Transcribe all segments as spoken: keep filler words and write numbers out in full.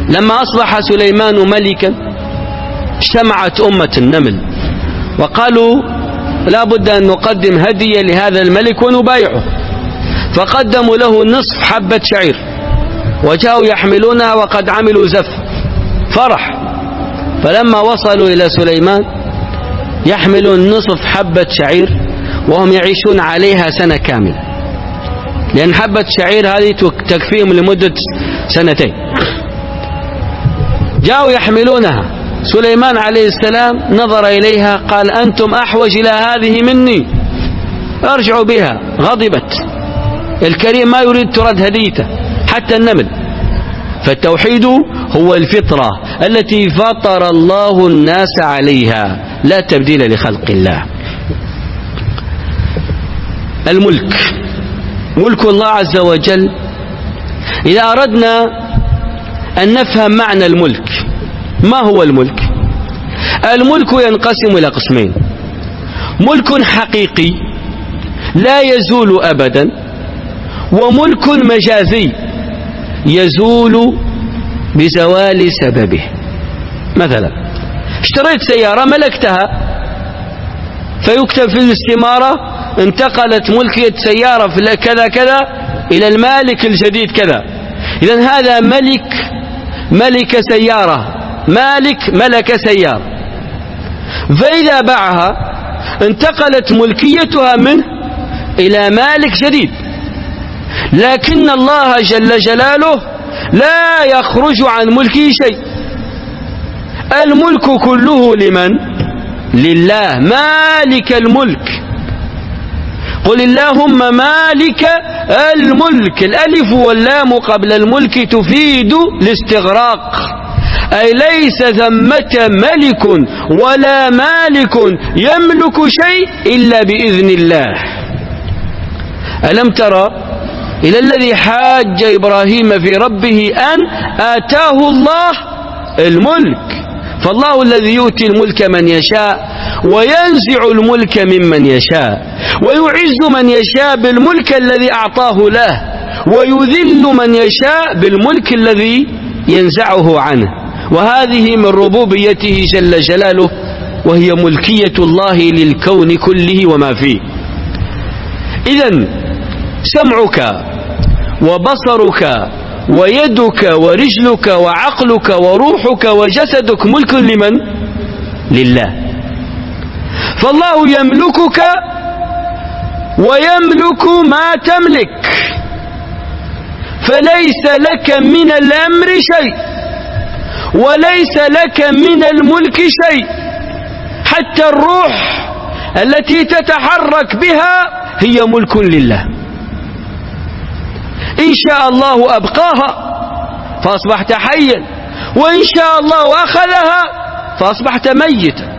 لما أصبح سليمان ملكا اجتمعت أمة النمل وقالوا لا بد أن نقدم هدية لهذا الملك ونبايعه، فقدموا له نصف حبة شعير وجاءوا يحملونها وقد عملوا زف فرح. فلما وصلوا إلى سليمان يحملون نصف حبة شعير وهم يعيشون عليها سنة كاملة، لأن حبة شعير هذه تكفيهم لمدة سنتين. جاءوا يحملونها، سليمان عليه السلام نظر إليها قال أنتم أحوج إلى هذه مني، ارجعوا بها. غضبت. الكريم ما يريد ترد هديته حتى النمل. فالتوحيد هو الفطرة التي فطر الله الناس عليها، لا تبديل لخلق الله. الملك ملك الله عز وجل. إذا أردنا أن نفهم معنى الملك، ما هو الملك؟ الملك ينقسم إلى قسمين: ملك حقيقي لا يزول أبدا، وملك مجازي يزول بزوال سببه. مثلا اشتريت سيارة ملكتها، فيكتب في الاستمارة انتقلت ملكية سيارة في كذا كذا إلى المالك الجديد كذا. إذن هذا ملك ملك سيارة، مالك ملك سيارة. فإذا باعها انتقلت ملكيتها منه إلى مالك جديد. لكن الله جل جلاله لا يخرج عن ملكه شيء. الملك كله لمن؟ لله، مالك الملك. قل اللهم مالك الملك. الألف واللام قبل الملك تفيد الاستغراق، أي ليس ثمة ملك ولا مالك يملك شيء إلا بإذن الله. ألم ترى إلى الذي حاج إبراهيم في ربه أن آتاه الله الملك؟ فالله الذي يؤتي الملك من يشاء وينزع الملك ممن يشاء، ويعز من يشاء بالملك الذي أعطاه له، ويذل من يشاء بالملك الذي ينزعه عنه. وهذه من ربوبيته جل جلاله، وهي ملكية الله للكون كله وما فيه. إذن سمعك وبصرك ويدك ورجلك وعقلك وروحك وجسدك ملك لمن؟ لله. فالله يملكك ويملك ما تملك، فليس لك من الأمر شيء وليس لك من الملك شيء. حتى الروح التي تتحرك بها هي ملك لله. إن شاء الله أبقاها فأصبحت حيا، وإن شاء الله أخذها فأصبحت ميتا.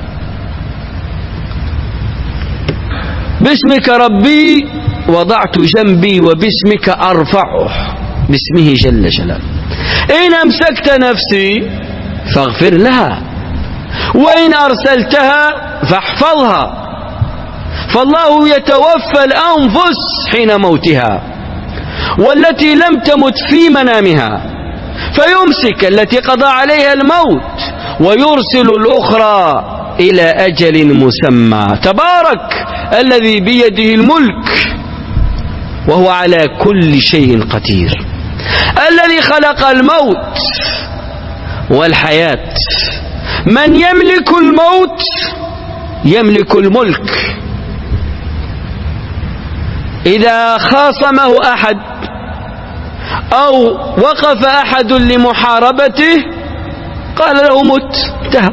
باسمك ربي وضعت جنبي وباسمك أرفعه، باسمه جل جلاله. إن أمسكت نفسي فاغفر لها، وإن أرسلتها فاحفظها. فالله يتوفى الأنفس حين موتها، والتي لم تمت في منامها فيمسك التي قضى عليها الموت ويرسل الأخرى إلى أجل مسمى. تبارك الذي بيده الملك وهو على كل شيء قدير، الذي خلق الموت والحياة. من يملك الموت يملك الملك. إذا خاصمه أحد أو وقف أحد لمحاربته قال له مت، انتهى،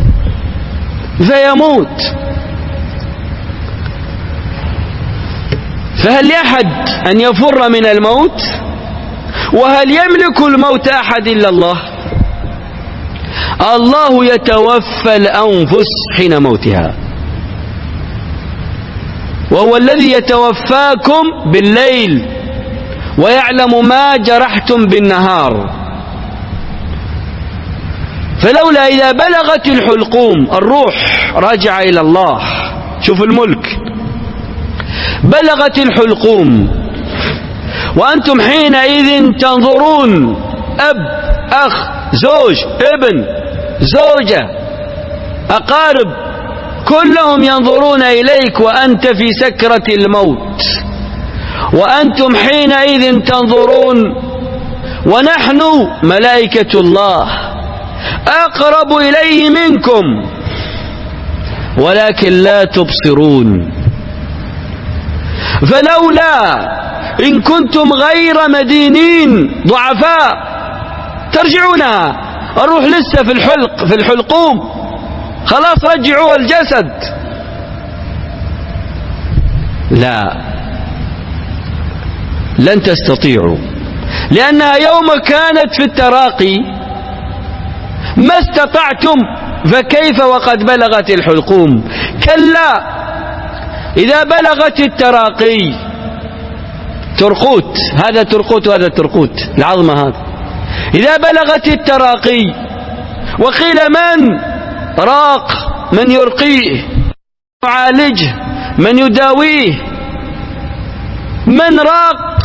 فيموت. فهل لأحد أن يفر من الموت؟ وهل يملك الموت أحد إلا الله؟ الله يتوفى الأنفس حين موتها، وهو الذي يتوفاكم بالليل ويعلم ما جرحتم بالنهار. فلولا إذا بلغت الحلقوم الروح راجع إلى الله. شوف الملك، بلغت الحلقوم وأنتم حينئذ تنظرون، أب أخ، زوج، ابن، زوجة، أقارب، كلهم ينظرون إليك وأنت في سكرة الموت، وأنتم حينئذ تنظرون، ونحن ملائكة الله أقرب إليه منكم ولكن لا تبصرون. فلولا إن كنتم غير مدينين ضعفاء ترجعونها. الروح لسه في الحلق في الحلقوم، خلاص رجعوا الجسد. لا، لن تستطيعوا، لأنها يوم كانت في التراقي ما استطعتم، فكيف وقد بلغت الحلقوم؟ كلا، إذا بلغت التراقي، ترقوت، هذا ترقوت وهذا ترقوت، العظمة هذا، إذا بلغت التراقي وقيل من راق، من يرقيه، يعالجه، من يداويه، من راق،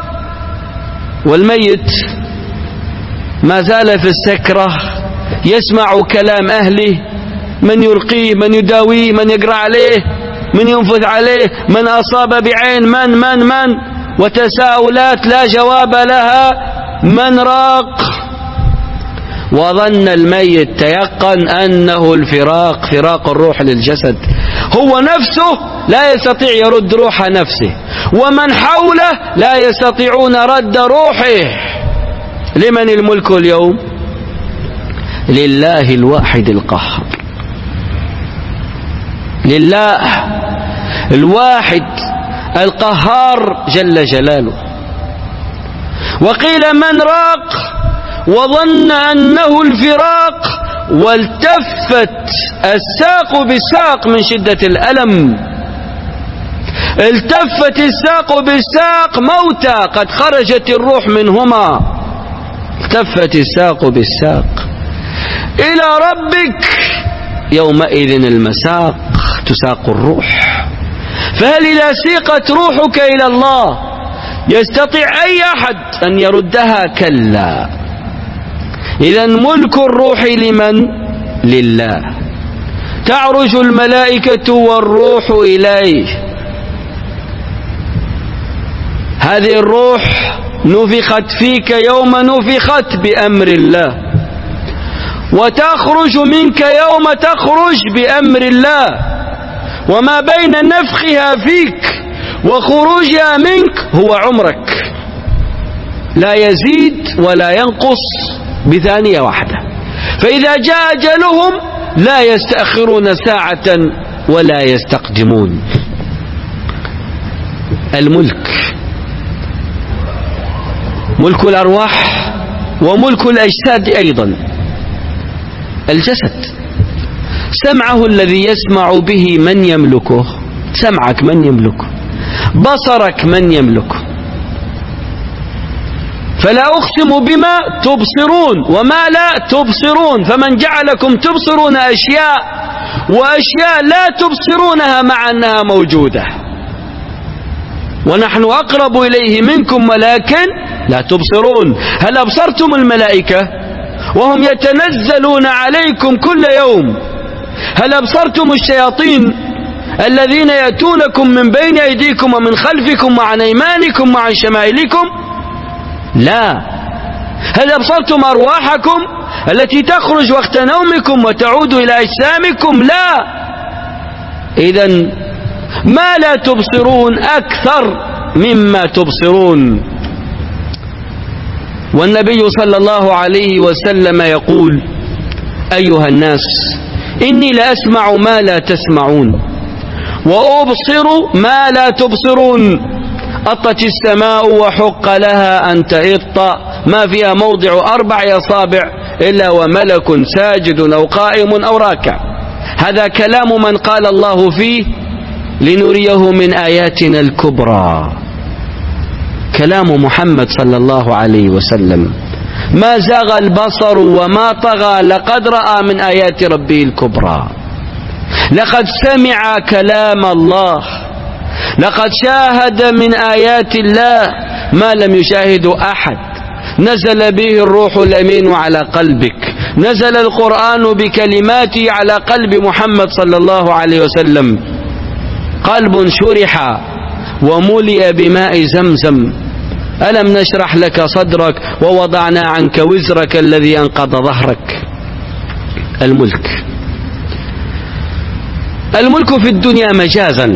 والميت ما زال في السكرة يسمع كلام أهله، من يرقيه، من يداويه، من يقرأ عليه، من ينفذ عليه، من أصاب بعين، من من من وتساؤلات لا جواب لها، من راق. وظن الميت تيقن أنه الفراق، فراق الروح للجسد، هو نفسه لا يستطيع يرد روح نفسه، ومن حوله لا يستطيعون رد روحه. لمن الملك اليوم؟ لله الواحد القهار، لله الواحد القهار جل جلاله. وقيل من راق وظن أنه الفراق، والتفت الساق بالساق من شدة الألم، التفت الساق بالساق، موتى قد خرجت الروح منهما، التفت الساق بالساق إلى ربك يومئذ المساق، تساق الروح. فهل إذا سيقت روحك إلى الله يستطيع أي أحد أن يردها؟ كلا. إذن ملك الروح لمن؟ لله. تعرج الملائكة والروح إليه، هذه الروح نفخت فيك يوم نفخت بأمر الله، وتخرج منك يوم تخرج بأمر الله، وما بين نفخها فيك وخروجها منك هو عمرك، لا يزيد ولا ينقص بثانية واحدة. فإذا جاء أجلهم لا يستأخرون ساعة ولا يستقدمون. الملك ملك الأرواح وملك الأجساد أيضا. الجسد سمعه الذي يسمع به من يملكه؟ سمعك من يملكه؟ بصرك من يملكه؟ فلا أقسم بما تبصرون وما لا تبصرون، فمن جعلكم تبصرون أشياء وأشياء لا تبصرونها مع أنها موجودة، ونحن أقرب إليه منكم ولكن لا تبصرون. هل أبصرتم الملائكة وهم يتنزلون عليكم كل يوم؟ هل أبصرتم الشياطين الذين يأتونكم من بين أيديكم ومن خلفكم وعن أيمانكم وعن شمائلكم؟ لا. هل أبصرتم أرواحكم التي تخرج وقت نومكم وتعود إلى أجسامكم؟ لا. إذن ما لا تبصرون أكثر مما تبصرون. والنبي صلى الله عليه وسلم يقول: أيها الناس إني لأسمع ما لا تسمعون وأبصر ما لا تبصرون. أطت السماء وحق لها أن تئط، ما فيها موضع أربع أصابع إلا وملك ساجد أو قائم أو راكع. هذا كلام من قال الله فيه: لنريه من آياتنا الكبرى. كلام محمد صلى الله عليه وسلم: ما زاغ البصر وما طغى، لقد رأى من آيات ربه الكبرى. لقد سمع كلام الله، لقد شاهد من آيات الله ما لم يشاهد أحد. نزل به الروح الأمين على قلبك، نزل القرآن بكلماته على قلب محمد صلى الله عليه وسلم. قلب شرح وملئ بماء زمزم. ألم نشرح لك صدرك ووضعنا عنك وزرك الذي أنقض ظهرك. الملك الملك في الدنيا مجازا،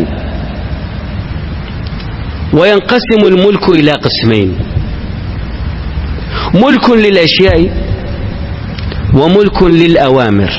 وينقسم الملك إلى قسمين: ملك للأشياء وملك للأوامر.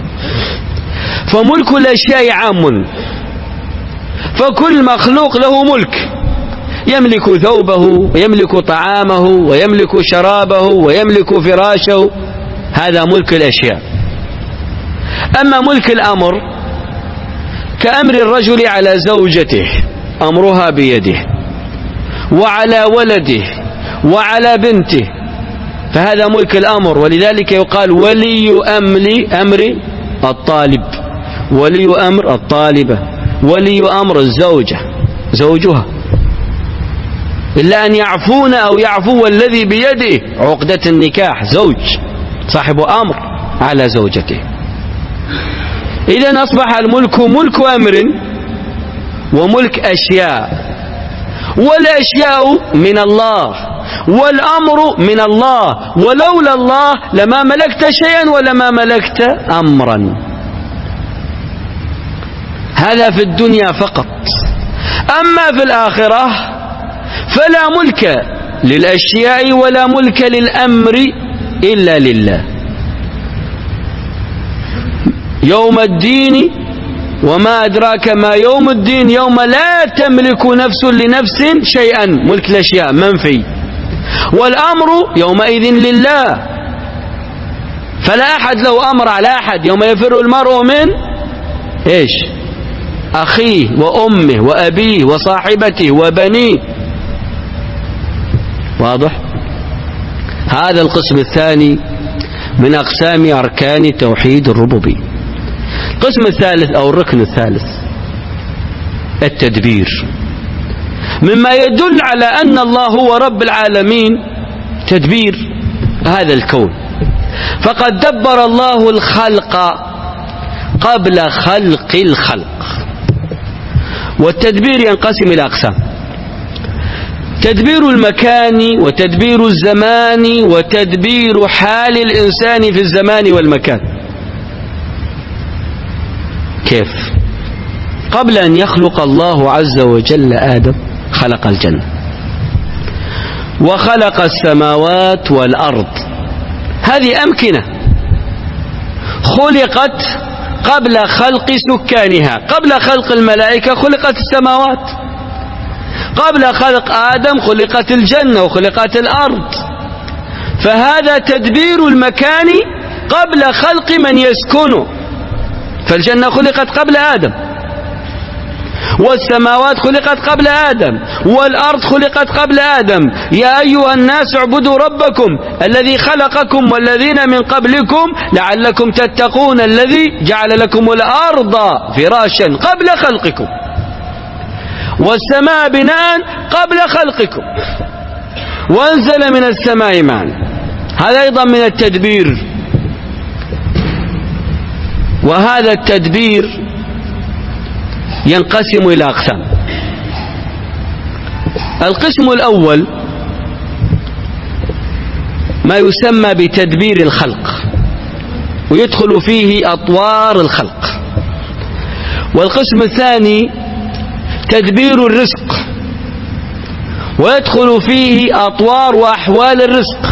فملك الأشياء عام، فكل مخلوق له ملك، يملك ثوبه ويملك طعامه ويملك شرابه ويملك فراشه، هذا ملك الأشياء. أما ملك الأمر كأمر الرجل على زوجته، أمرها بيده، وعلى ولده وعلى بنته، فهذا ملك الأمر. ولذلك يقال ولي أمر أمر الطالب، ولي أمر الطالبة، ولي أمر الزوجة زوجها، إلا أن يعفون أو يعفو الذي بيده عقدة النكاح، زوج صاحب أمر على زوجته. إذن أصبح الملك ملك أمر وملك أشياء، والأشياء من الله والأمر من الله، ولولا الله لما ملكت شيئا ولما ملكت أمرا. هذا في الدنيا فقط. أما في الآخرة فلا ملك للأشياء ولا ملك للأمر إلا لله. يوم الدين وما أدراك ما يوم الدين، يوم لا تملك نفس لنفس شيئا، ملك الأشياء منفي، والأمر يومئذ لله، فلا أحد له أمر على أحد. يوم يفر المرء من إيش؟ أخيه وأمه وأبيه وصاحبته وبنيه. واضح؟ هذا القسم الثاني من أقسام أركان توحيد الربوبية. القسم الثالث أو الركن الثالث التدبير، مما يدل على أن الله هو رب العالمين، تدبير هذا الكون. فقد دبر الله الخلق قبل خلق الخلق. والتدبير ينقسم إلى أقسام: تدبير المكان وتدبير الزمان وتدبير حال الإنسان في الزمان والمكان. كيف؟ قبل أن يخلق الله عز وجل آدم خلق الجنة وخلق السماوات والأرض، هذه أمكنة خلقت قبل خلق سكانها. قبل خلق الملائكة خلقت السماوات، قبل خلق آدم خلقت الجنة وخلقت الأرض. فهذا تدبير المكان قبل خلق من يسكنه، فالجنة خلقت قبل آدم، والسماوات خلقت قبل آدم، والأرض خلقت قبل آدم. يا أيها الناس اعبدوا ربكم الذي خلقكم والذين من قبلكم لعلكم تتقون، الذي جعل لكم الأرض فراشا قبل خلقكم والسماء بناء قبل خلقكم وأنزل من السماء ماء. هذا أيضا من التدبير. وهذا التدبير ينقسم إلى أقسام. القسم الأول ما يسمى بتدبير الخلق، ويدخل فيه أطوار الخلق. والقسم الثاني تدبير الرزق، ويدخل فيه أطوار وأحوال الرزق.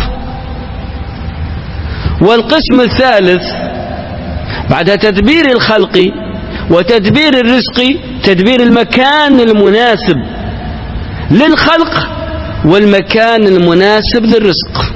والقسم الثالث بعد تدبير الخلق وتدبير الرزق تدبير المكان المناسب للخلق والمكان المناسب للرزق.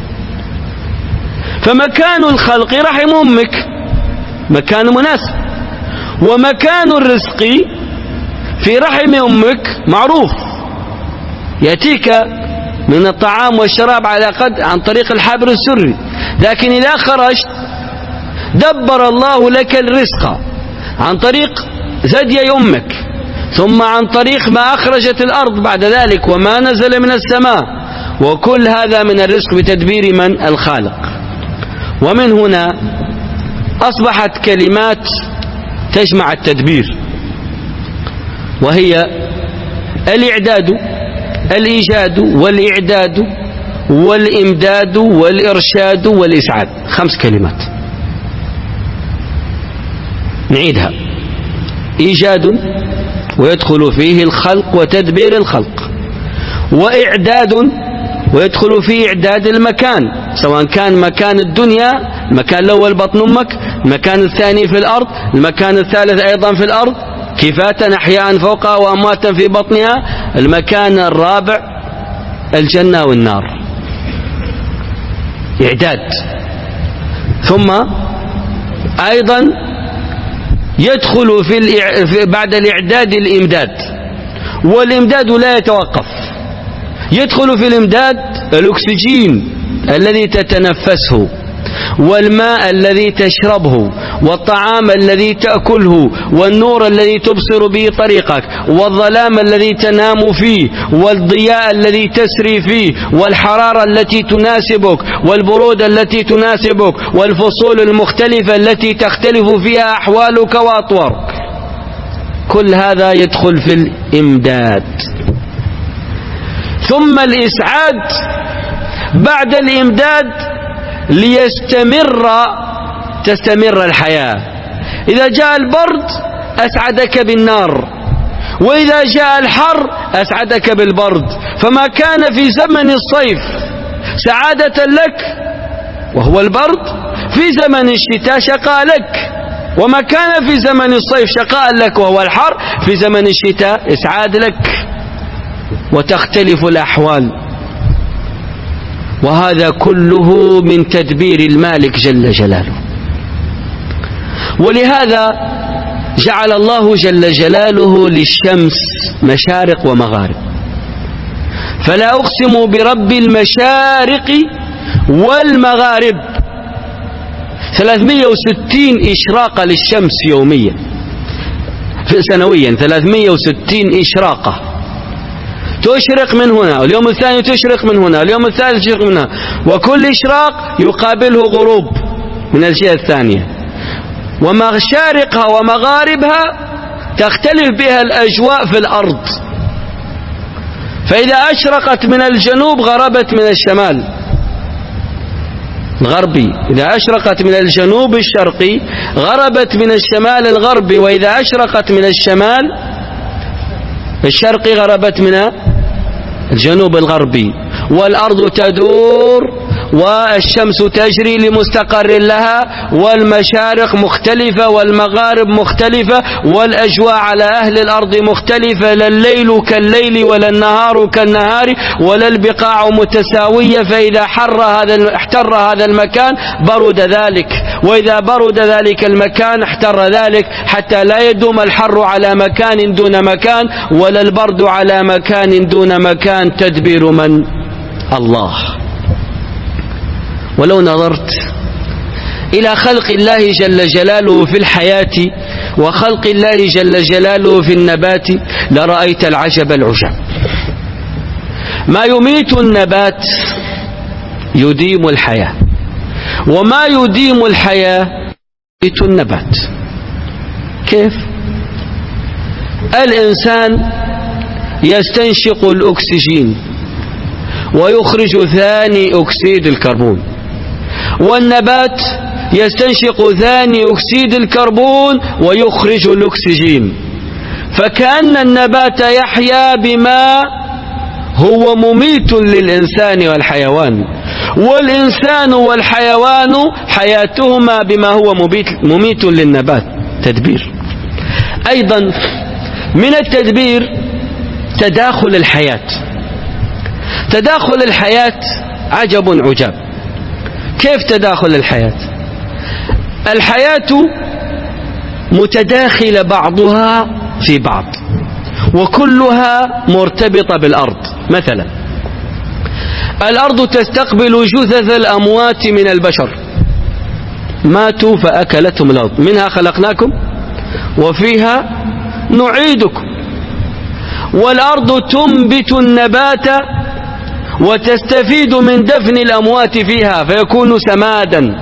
فمكان الخلق رحم أمك مكان مناسب، ومكان الرزق في رحم أمك معروف، يأتيك من الطعام والشراب على قد عن طريق الحبر السري. لكن إذا خرجت دبر الله لك الرزق عن طريق ثدي أمك، ثم عن طريق ما أخرجت الأرض بعد ذلك وما نزل من السماء، وكل هذا من الرزق بتدبير من؟ الخالق. ومن هنا أصبحت كلمات تجمع التدبير، وهي الإعداد، الإيجاد والإعداد والإمداد والإرشاد والإسعاد، خمس كلمات. نعيدها: إيجاد ويدخل فيه الخلق وتدبير الخلق، وإعداد ويدخل فيه إعداد المكان، سواء كان مكان الدنيا، المكان الأول بطن أمك، المكان الثاني في الأرض، المكان الثالث أيضا في الأرض، كفاة أحياء فوقها وأمواتا في بطنها، المكان الرابع الجنة والنار. إعداد. ثم أيضا يدخل في بعد الإعداد الإمداد، والإمداد لا يتوقف. يدخل في الإمداد الأكسجين الذي تتنفسه، والماء الذي تشربه، والطعام الذي تأكله، والنور الذي تبصر به طريقك، والظلام الذي تنام فيه، والضياء الذي تسري فيه، والحرارة التي تناسبك، والبرودة التي تناسبك، والفصول المختلفة التي تختلف فيها أحوالك وأطوارك. كل هذا يدخل في الإمداد. ثم الإسعاد بعد الإمداد ليستمر تستمر الحياة. إذا جاء البرد أسعدك بالنار، وإذا جاء الحر أسعدك بالبرد. فما كان في زمن الصيف سعادة لك وهو البرد، في زمن الشتاء شقاء لك. وما كان في زمن الصيف شقاء لك وهو الحر، في زمن الشتاء إسعاد لك، وتختلف الأحوال. وهذا كله من تدبير المالك جل جلاله. ولهذا جعل الله جل جلاله للشمس مشارق ومغارب. فلا أقسم برب المشارق والمغارب، ثلاثمائة وستين إشراقة للشمس يوميا سنويا، ثلاثمائة وستين إشراقة تشرق من هنا، واليوم الثاني تشرق من هنا، اليوم الثالث تشرق من هنا، وكل إشراق يقابله غروب من الجهة الثانية. ومشارقها ومغاربها تختلف بها الأجواء في الأرض. فإذا أشرقت من الجنوب غربت من الشمال الغربي، إذا أشرقت من الجنوب الشرقي غربت من الشمال الغربي، وإذا أشرقت من الشمال الشرقي غربت من الجنوب الغربي. والأرض تدور والشمس تجري لمستقر لها، والمشارق مختلفة والمغارب مختلفة، والأجواء على أهل الأرض مختلفة، لا الليل كالليل ولا النهار كالنهار ولا البقاع متساوية. فإذا حر هذا احتر هذا المكان برد ذلك، وإذا برد ذلك المكان احتر ذلك، حتى لا يدوم الحر على مكان دون مكان ولا البرد على مكان دون مكان. تدبير من؟ الله. ولو نظرت إلى خلق الله جل جلاله في الحياة وخلق الله جل جلاله في النبات لرأيت العجب العجاب. ما يميت النبات يديم الحياة، وما يديم الحياة يميت النبات. كيف؟ الإنسان يستنشق الأكسجين ويخرج ثاني أكسيد الكربون، والنبات يستنشق ثاني أكسيد الكربون ويخرج الأكسجين. فكأن النبات يحيا بما هو مميت للإنسان والحيوان، والإنسان والحيوان حياتهما بما هو مميت للنبات. تدبير. أيضا من التدبير تداخل الحياة. تداخل الحياة عجب عجاب. كيف تداخل الحياة؟ الحياة متداخل بعضها في بعض، وكلها مرتبطة بالأرض. مثلا الأرض تستقبل جثث الأموات من البشر، ماتوا فأكلتهم الأرض، منها خلقناكم وفيها نعيدكم. والأرض تنبت النبات وتستفيد من دفن الأموات فيها فيكون سمادا.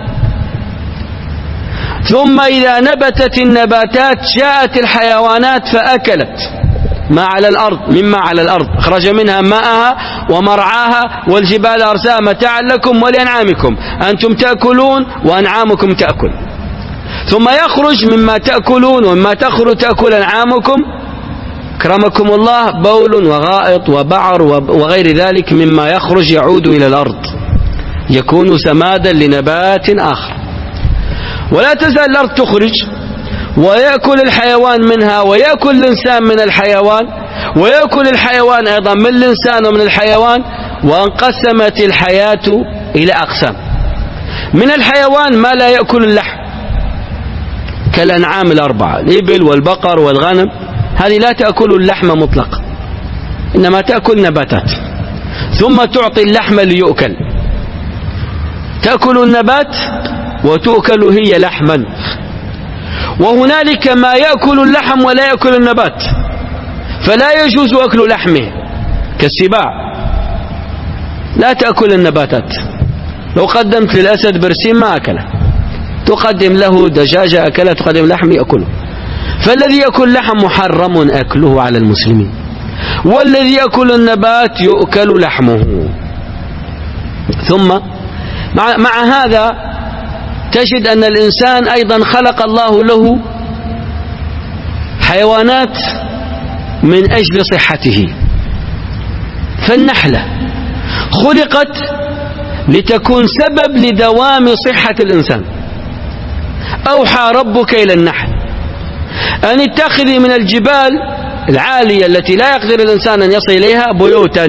ثم إذا نبتت النباتات جاءت الحيوانات فأكلت ما على الأرض مما على الأرض، خرج منها ماءها ومرعاها، والجبال أرساها متاعا لكم ولأنعامكم، أنتم تأكلون وأنعامكم تأكل. ثم يخرج مما تأكلون ومما تخرج تأكل أنعامكم أكرمكم الله بول وغائط وبعر وغير ذلك مما يخرج يعود إلى الأرض، يكون سمادا لنبات آخر. ولا تزال الأرض تخرج ويأكل الحيوان منها ويأكل الإنسان من الحيوان ويأكل الحيوان أيضا من الإنسان ومن الحيوان. وانقسمت الحياة إلى أقسام: من الحيوان ما لا يأكل اللحم كالأنعام الأربعة، الإبل والبقر والغنم، هذه لا تأكل اللحم مطلقا إنما تأكل نباتات، ثم تعطي اللحم ليؤكل، تأكل النبات وتؤكل هي لحما. وهنالك ما يأكل اللحم ولا يأكل النبات، فلا يجوز أكل لحمه كالسباع لا تأكل النباتات. لو قدمت للأسد برسيم ما أكله، تقدم له دجاجة أكله، تقدم لحم يأكله. فالذي يأكل لحم محرم أكله على المسلمين، والذي يأكل النبات يؤكل لحمه. ثم مع, مع هذا تجد أن الإنسان أيضا خلق الله له حيوانات من أجل صحته. فالنحلة خلقت لتكون سبب لدوام صحة الإنسان. أوحى ربك إلى النحل أن اتخذي من الجبال العالية التي لا يقدر الإنسان أن يصل إليها بيوتا،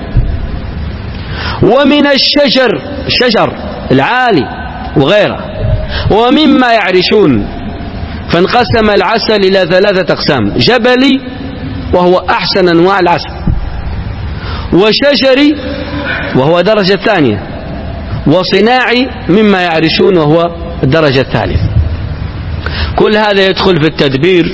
ومن الشجر الشجر العالي وغيره، ومما يعرشون. فانقسم العسل إلى ثلاثة أقسام: جبلي وهو أحسن أنواع العسل، وشجري وهو درجة ثانية، وصناعي مما يعرشون وهو الدرجة الثالثة. كل هذا يدخل في التدبير.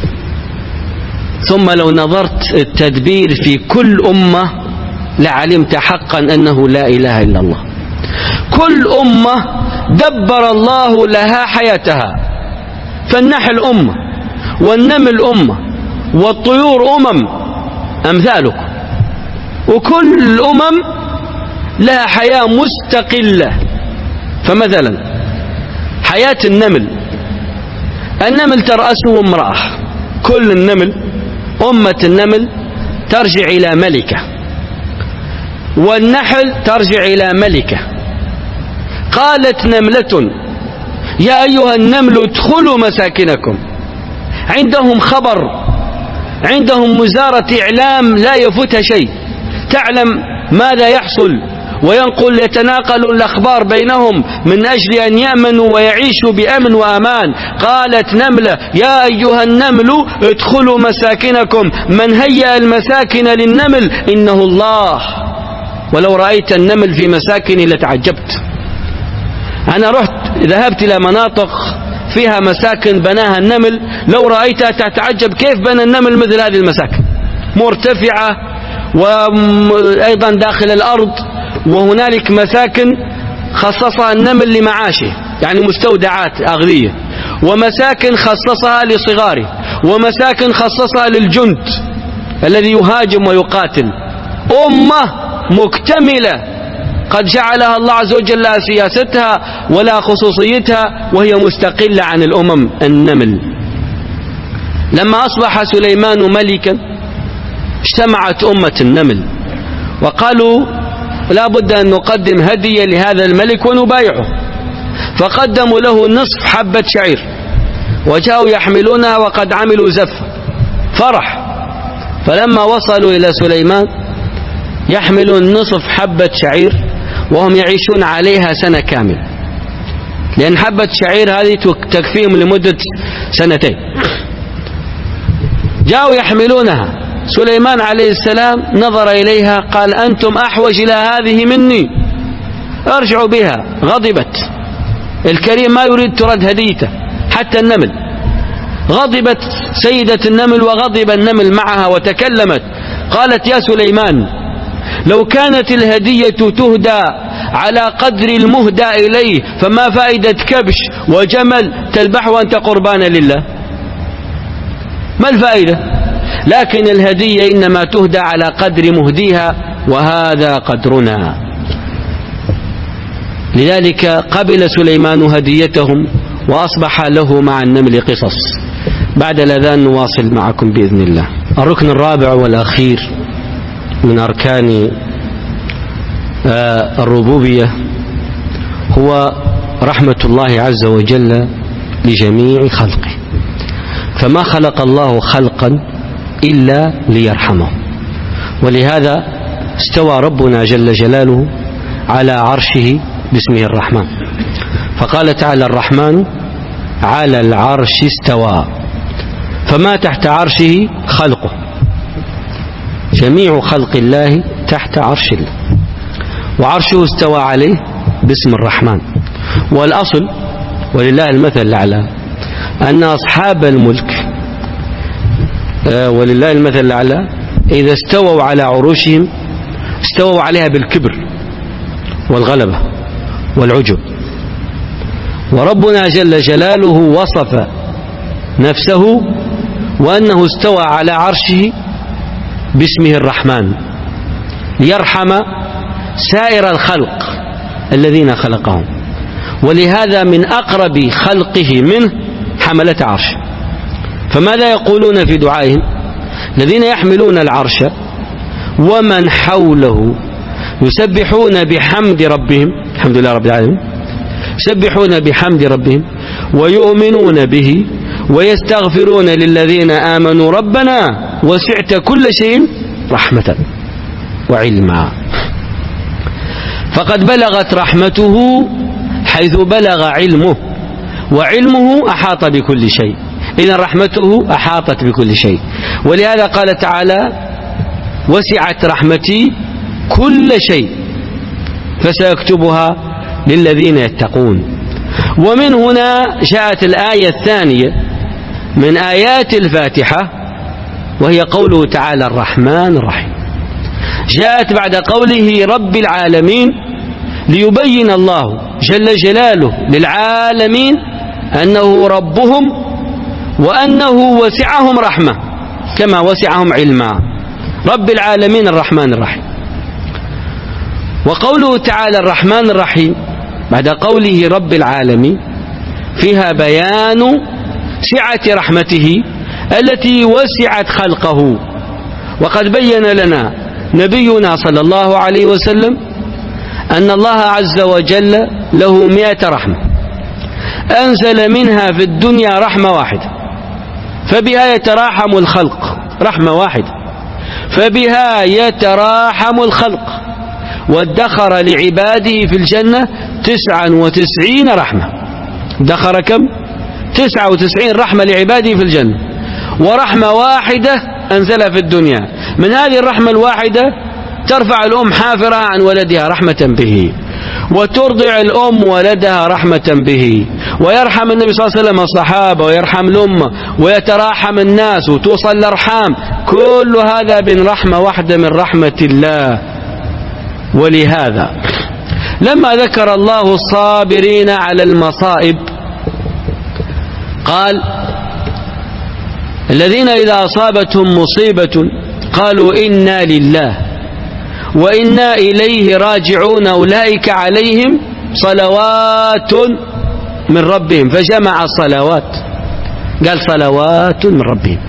ثم لو نظرت التدبير في كل أمة لعلمت حقا أنه لا إله إلا الله. كل أمة دبر الله لها حياتها، فالنحل أمة، والنمل أمة، والطيور أمم أمثالكم، وكل الأمم لها حياة مستقلة. فمثلا حياة النمل، النمل ترأسه امرأة، كل النمل أمة النمل ترجع إلى ملكة، والنحل ترجع إلى ملكة. قالت نملة يا أيها النمل ادخلوا مساكنكم. عندهم خبر، عندهم وزارة إعلام لا يفوتها شيء، تعلم ماذا يحصل وينقل يتناقل الأخبار بينهم من أجل أن يأمنوا ويعيشوا بأمن وأمان. قالت نملة يا أيها النمل ادخلوا مساكنكم. من هيأ المساكن للنمل إنه الله. ولو رأيت النمل في مساكن لتعجبت. أنا رحت ذهبت إلى مناطق فيها مساكن بناها النمل، لو رأيتها تتعجب كيف بنى النمل مثل هذه المساكن، مرتفعة وأيضا داخل الأرض. وهنالك مساكن خصصها النمل لمعاشه، يعني مستودعات أغذية، ومساكن خصصها لصغاره، ومساكن خصصها للجند الذي يهاجم ويقاتل. أمة مكتملة قد جعلها الله عز وجل لها سياستها ولا خصوصيتها، وهي مستقلة عن الأمم. النمل لما أصبح سليمان ملكا اجتمعت أمة النمل وقالوا لا بد أن نقدم هدية لهذا الملك ونبايعه، فقدموا له نصف حبة شعير، وجاءوا يحملونها وقد عملوا زفة فرح. فلما وصلوا إلى سليمان يحملون نصف حبة شعير وهم يعيشون عليها سنة كاملة، لأن حبة شعير هذه تكفيهم لمدة سنتين. جاءوا يحملونها، سليمان عليه السلام نظر إليها قال أنتم أحوج إلى هذه مني، ارجعوا بها. غضبت، الكريم ما يريد ترد هديته حتى النمل. غضبت سيدة النمل وغضب النمل معها وتكلمت، قالت يا سليمان لو كانت الهدية تهدى على قدر المهدى إليه فما فائدة كبش وجمل تذبح وأنت قربان لله؟ ما الفائدة؟ لكن الهدية إنما تهدى على قدر مهديها، وهذا قدرنا. لذلك قبل سليمان هديتهم وأصبح له مع النمل قصص. بعد الأذان نواصل معكم بإذن الله. الركن الرابع والأخير من أركان الربوبية هو رحمة الله عز وجل لجميع خلقه، فما خلق الله خلقا إلا ليرحمه، ولهذا استوى ربنا جل جلاله على عرشه باسمه الرحمن، فقال تعالى: الرحمن على العرش استوى. فما تحت عرشه خلقه، جميع خلق الله تحت عرش الله، وعرشه استوى عليه باسم الرحمن. والأصل ولله المثل الأعلى أن أصحاب الملك ولله المثل الأعلى إذا استووا على عروشهم استووا عليها بالكبر والغلبة والعجب، وربنا جل جلاله وصف نفسه وأنه استوى على عرشه باسمه الرحمن ليرحم سائر الخلق الذين خلقهم، ولهذا من أقرب خلقه منه حملة عرش. فماذا يقولون في دعائهم؟ الذين يحملون العرش ومن حوله يسبحون بحمد ربهم، الحمد لله رب العالمين، يسبحون بحمد ربهم ويؤمنون به ويستغفرون للذين آمنوا ربنا وسعت كل شيء رحمة وعلما. فقد بلغت رحمته حيث بلغ علمه، وعلمه أحاط بكل شيء، إذن رحمته أحاطت بكل شيء. ولهذا قال تعالى: وسعت رحمتي كل شيء فسيكتبها للذين يتقون. ومن هنا جاءت الآية الثانية من آيات الفاتحة، وهي قوله تعالى: الرحمن الرحيم. جاءت بعد قوله رب العالمين ليبين الله جل جلاله للعالمين أنه ربهم وأنه وسعهم رحمة كما وسعهم علما. رب العالمين الرحمن الرحيم. وقوله تعالى الرحمن الرحيم بعد قوله رب العالمين فيها بيان سعة رحمته التي وسعت خلقه. وقد بين لنا نبينا صلى الله عليه وسلم أن الله عز وجل له مئة رحمة، أنزل منها في الدنيا رحمة واحدة فبها يتراحم الخلق، رحمة واحدة فبها يتراحم الخلق، وادخر لعباده في الجنة تسعا وتسعين رحمة. ادخر كم؟ تسعة وتسعين رحمة لعباده في الجنة، ورحمة واحدة أنزلها في الدنيا. من هذه الرحمة الواحدة ترفع الأم حافرها عن ولدها رحمة به، وترضع الأم ولدها رحمة به، ويرحم النبي صلى الله عليه وسلم الصحابة، ويرحم الأمة، ويتراحم الناس، وتوصل الأرحام. كل هذا من رحمة واحدة من رحمة الله. ولهذا لما ذكر الله الصابرين على المصائب قال: الذين إذا أصابتهم مصيبة قالوا إنا لله وإنا إليه راجعون أولئك عليهم صلوات من ربهم، فجمع الصلوات، قال صلوات من ربهم،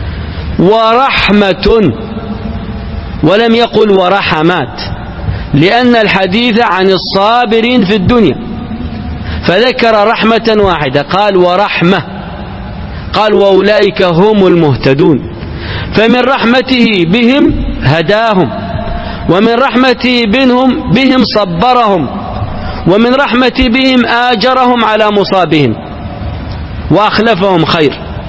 ورحمة، ولم يقل ورحمات، لأن الحديث عن الصابرين في الدنيا، فذكر رحمة واحدة قال ورحمة، قال وأولئك هم المهتدون. فمن رحمته بهم هداهم، ومن رحمته بهم بهم صبرهم، ومن رحمته بهم آجرهم على مصابهم وأخلفهم خير،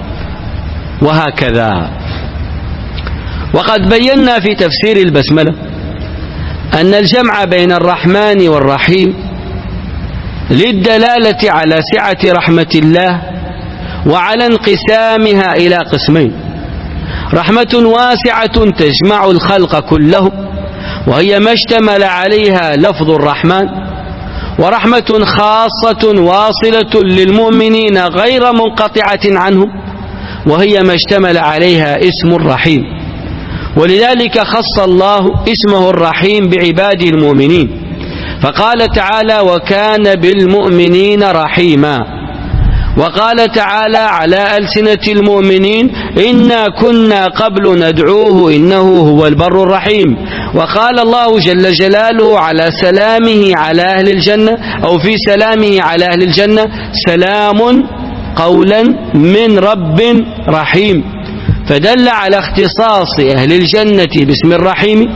وهكذا. وقد بينا في تفسير البسملة أن الجمع بين الرحمن والرحيم للدلالة على سعة رحمة الله وعلى انقسامها إلى قسمين: رحمة واسعة تجمع الخلق كلهم، وهي ما اشتمل عليها لفظ الرحمن، ورحمة خاصة واصلة للمؤمنين غير منقطعة عنهم، وهي ما اشتمل عليها اسم الرحيم. ولذلك خص الله اسمه الرحيم بعباده المؤمنين، فقال تعالى: وكان بالمؤمنين رحيما. وقال تعالى على ألسنة المؤمنين: إنا كنا قبل ندعوه إنه هو البر الرحيم. وقال الله جل جلاله على سلامه على أهل الجنة، أو في سلامه على أهل الجنة: سلام قولا من رب رحيم. فدل على اختصاص أهل الجنة باسم الرحيم،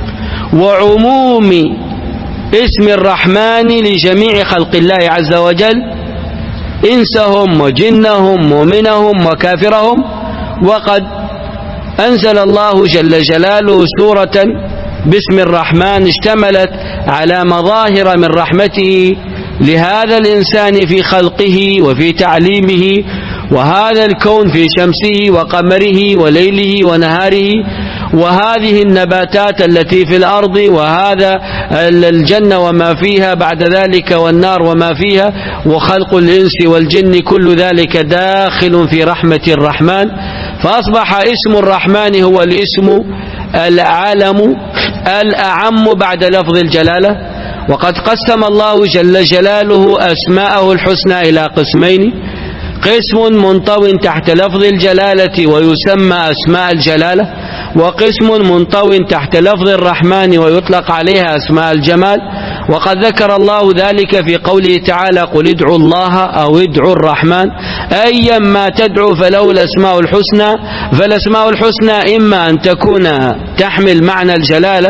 وعموم اسم الرحمن لجميع خلق الله عز وجل، إنسهم وجنهم مؤمنهم وكافرهم. وقد أنزل الله جل جلاله سورة باسم الرحمن اشتملت على مظاهر من رحمته لهذا الإنسان في خلقه وفي تعليمه، وهذا الكون في شمسه وقمره وليله ونهاره، وهذه النباتات التي في الأرض، وهذا الجنة وما فيها بعد ذلك، والنار وما فيها، وخلق الإنس والجن، كل ذلك داخل في رحمة الرحمن. فأصبح اسم الرحمن هو الاسم العالم الأعم بعد لفظ الجلالة. وقد قسم الله جل جلاله أسماءه الحسنى إلى قسمين: قسم منطو تحت لفظ الجلالة ويسمى أسماء الجلالة، وقسم منطو تحت لفظ الرحمن ويطلق عليها أسماء الجمال. وقد ذكر الله ذلك في قوله تعالى: قل ادعوا الله أو ادعوا الرحمن، أيا ما تدعو فله الأسماء الحسنى. فالأسماء الحسنى إما أن تكون تحمل معنى الجلالة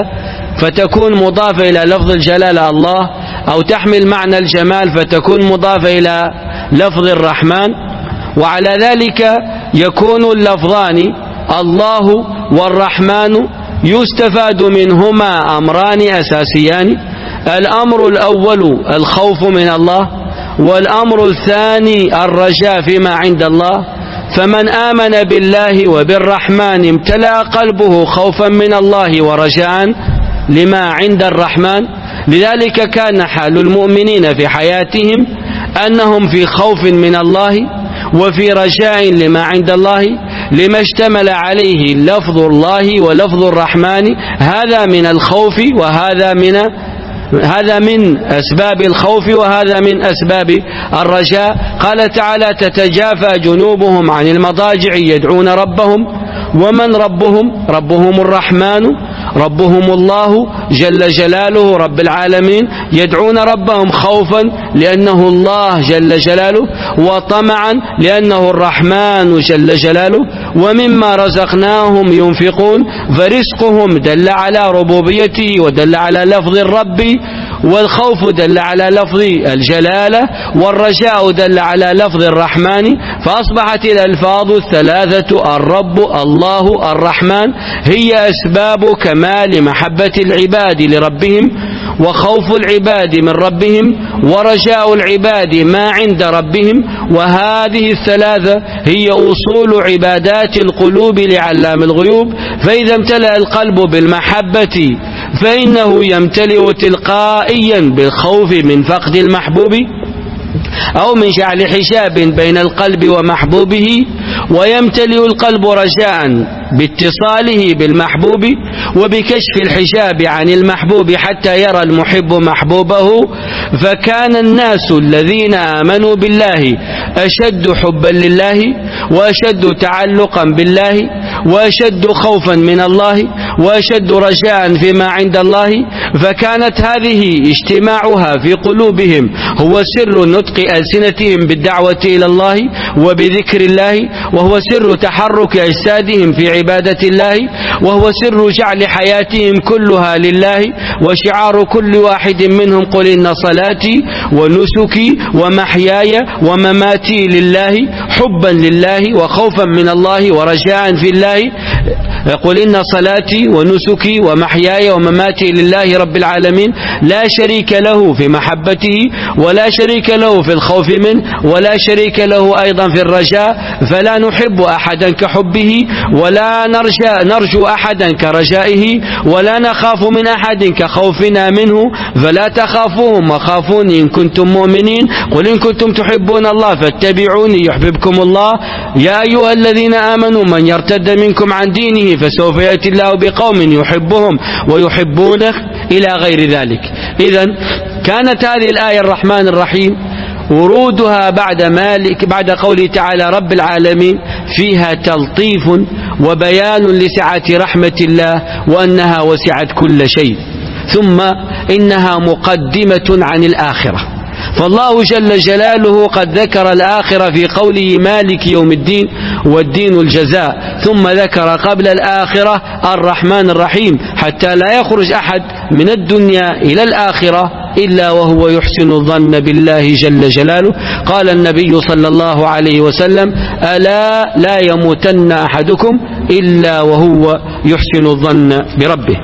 فتكون مضافة إلى لفظ الجلالة الله، أو تحمل معنى الجمال فتكون مضافة إلى لفظ الرحمن. وعلى ذلك يكون اللفظان الله والرحمن يستفاد منهما أمران أساسيان: الأمر الأول الخوف من الله، والأمر الثاني الرجاء فيما عند الله. فمن آمن بالله وبالرحمن امتلأ قلبه خوفا من الله ورجاء لما عند الرحمن. لذلك كان حال المؤمنين في حياتهم أنهم في خوف من الله وفي رجاء لما عند الله، لما اشتمل عليه لفظ الله ولفظ الرحمن. هذا من الخوف، وهذا من هذا من أسباب الخوف، وهذا من أسباب الرجاء. قال تعالى: تتجافى جنوبهم عن المضاجع يدعون ربهم. ومن ربهم؟ ربهم الرحمن، ربهم الله جل جلاله رب العالمين. يدعون ربهم خوفا لأنه الله جل جلاله، وطمعا لأنه الرحمن جل جلاله. ومما رزقناهم ينفقون، فرزقهم دل على ربوبيته ودل على لفظ الرب، والخوف دل على لفظ الجلالة، والرجاء دل على لفظ الرحمن. فأصبحت الألفاظ الثلاثة الرب الله الرحمن هي أسباب كمال محبة العباد لربهم، وخوف العباد من ربهم، ورجاء العباد ما عند ربهم. وهذه الثلاثة هي أصول عبادات القلوب لعلام الغيوب. فإذا امتلأ القلب بالمحبة فإنه يمتلئ تلقائيا بالخوف من فقد المحبوب، أو من جعل حجاب بين القلب ومحبوبه، ويمتلئ القلب رجاء باتصاله بالمحبوب وبكشف الحجاب عن المحبوب حتى يرى المحب محبوبه. فكان الناس الذين آمنوا بالله أشد حبا لله، وأشد تعلقا بالله، وأشد خوفا من الله، وأشد رجاء فيما عند الله. فكانت هذه اجتماعها في قلوبهم هو سر نطق ألسنتهم بالدعوة إلى الله وبذكر الله، وهو سر تحرك أجسادهم في عبادة الله، وهو سر جعل حياتهم كلها لله. وشعار كل واحد منهم: قل إن صلاتي ونسكي ومحياي ومماتي لله، حبا لله وخوفا من الله ورجاء في الله. يقول إن صلاتي ونسكي ومحياي ومماتي لله رب العالمين لا شريك له في محبته ولا شريك له في الخوف منه ولا شريك له أيضا في الرجاء، فلا نحب أحدا كحبه ولا نرجى نرجو أحدا كرجائه ولا نخاف من أحد كخوفنا منه، فلا تخافوهم وخافوني إن كنتم مؤمنين، قل إن كنتم تحبون الله فاتبعوني يحببكم الله، يا أيها الذين آمنوا من يرتد منكم عن دينه فسوف يأتي الله بقوم يحبهم ويحبونه إلى غير ذلك. إذن كانت هذه الآية الرحمن الرحيم ورودها بعد مالك بعد قوله تعالى رب العالمين فيها تلطيف وبيان لسعة رحمة الله وأنها وسعت كل شيء، ثم إنها مقدمة عن الآخرة، فالله جل جلاله قد ذكر الآخرة في قوله مالك يوم الدين والدين الجزاء، ثم ذكر قبل الآخرة الرحمن الرحيم حتى لا يخرج أحد من الدنيا إلى الآخرة إلا وهو يحسن الظن بالله جل جلاله. قال النبي صلى الله عليه وسلم ألا لا يموتن أحدكم إلا وهو يحسن الظن بربه.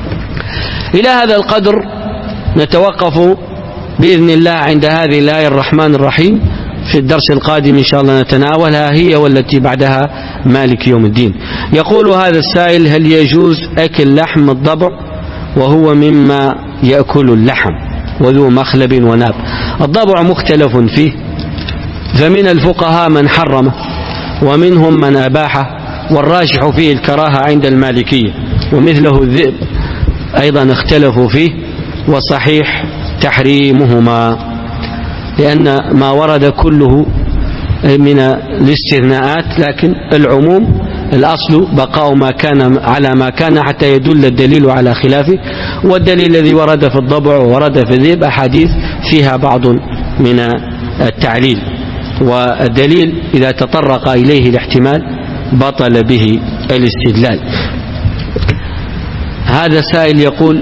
إلى هذا القدر نتوقف بإذن الله عند هذه الآية الرحمن الرحيم. في الدرس القادم إن شاء الله نتناولها هي والتي بعدها مالك يوم الدين. يقول هذا السائل هل يجوز أكل لحم الضبع وهو مما يأكل اللحم وذو مخلب وناب؟ الضبع مختلف فيه، فمن الفقهاء من حرمه ومنهم من أباحه، والراجح فيه الكراهة عند المالكية، ومثله الذئب أيضا اختلفوا فيه، وصحيح تحريمهما، لأن ما ورد كله من الاستثناءات، لكن العموم الأصل بقاء ما كان على ما كان حتى يدل الدليل على خلافه. والدليل الذي ورد في الضبع وورد في الذئب أحاديث فيها بعض من التعليل، والدليل إذا تطرق إليه الاحتمال بطل به الاستدلال. هذا السائل يقول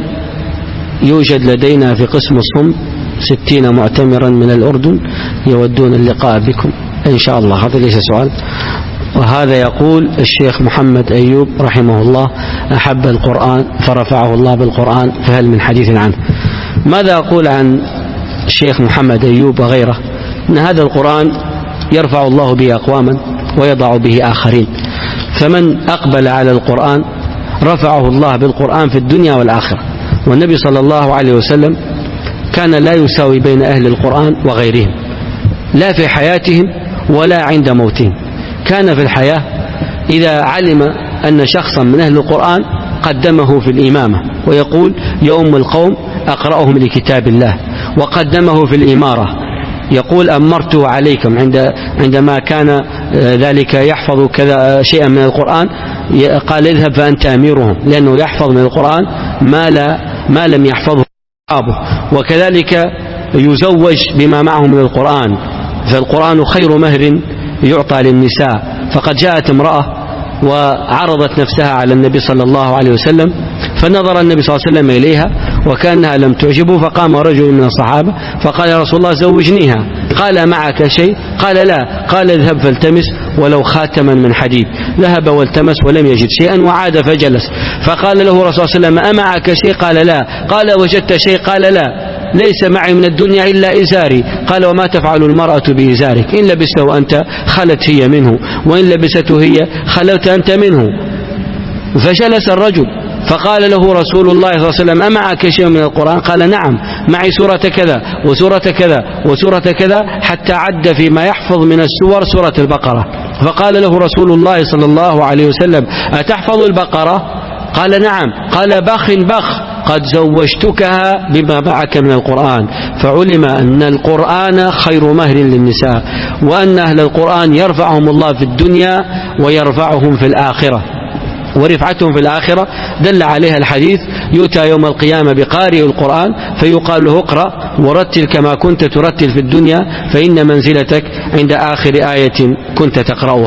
يوجد لدينا في قسم الصم ستين معتمرا من الأردن يودون اللقاء بكم إن شاء الله. هذا ليس سؤال. وهذا يقول الشيخ محمد أيوب رحمه الله أحب القرآن فرفعه الله بالقرآن، فهل من حديث عنه؟ ماذا أقول عن الشيخ محمد أيوب وغيره؟ أن هذا القرآن يرفع الله به أقواما ويضع به آخرين، فمن أقبل على القرآن رفعه الله بالقرآن في الدنيا والآخرة. والنبي صلى الله عليه وسلم كان لا يساوي بين أهل القرآن وغيرهم، لا في حياتهم ولا عند موتهم. كان في الحياة إذا علم أن شخصا من أهل القرآن قدمه في الإمامة ويقول يؤم القوم أقرأهم لكتاب الله، وقدمه في الإمارة يقول أمرته عليكم عند عندما كان ذلك يحفظ كذا شيئا من القرآن، قال اذهب فأنت أميرهم، لأنه يحفظ من القرآن ما, لا ما لم يحفظه أصحابه. وكذلك يزوج بما معه من القرآن، فالقرآن خير مهر يعطى للنساء. فقد جاءت امرأة وعرضت نفسها على النبي صلى الله عليه وسلم، فنظر النبي صلى الله عليه وسلم إليها وكأنها لم تعجبه، فقام رجل من الصحابة فقال يا رسول الله زوجنيها. قال معك شيء؟ قال لا. قال اذهب فالتمس ولو خاتما من حديد. ذهب والتمس ولم يجد شيئا وعاد فجلس، فقال له رسول الله صلى الله عليه وسلم أمعك شيء؟ قال لا. قال وجدت شيء؟ قال لا، ليس معي من الدنيا إلا إزاري. قال وما تفعل المرأة بإزارك؟ إن لبسته أنت خلت هي منه، وإن لبسته هي خلوت أنت منه. فجلس الرجل فقال له رسول الله صلى الله عليه وسلم أمعك شيء من القرآن؟ قال نعم، معي سورة كذا وسورة كذا وسورة كذا، حتى عد فيما يحفظ من السور سورة البقرة. فقال له رسول الله صلى الله عليه وسلم أتحفظ البقرة؟ قال نعم. قال بخ بخ، قد زوجتكها بما معك من القرآن. فعلم أن القرآن خير مهر للنساء، وأن أهل القرآن يرفعهم الله في الدنيا ويرفعهم في الآخرة، ورفعتهم في الآخرة دل عليها الحديث يؤتى يوم القيامة بقارئ القرآن فيقال له اقرأ ورتل كما كنت ترتل في الدنيا، فإن منزلتك عند آخر آية كنت تقرأها.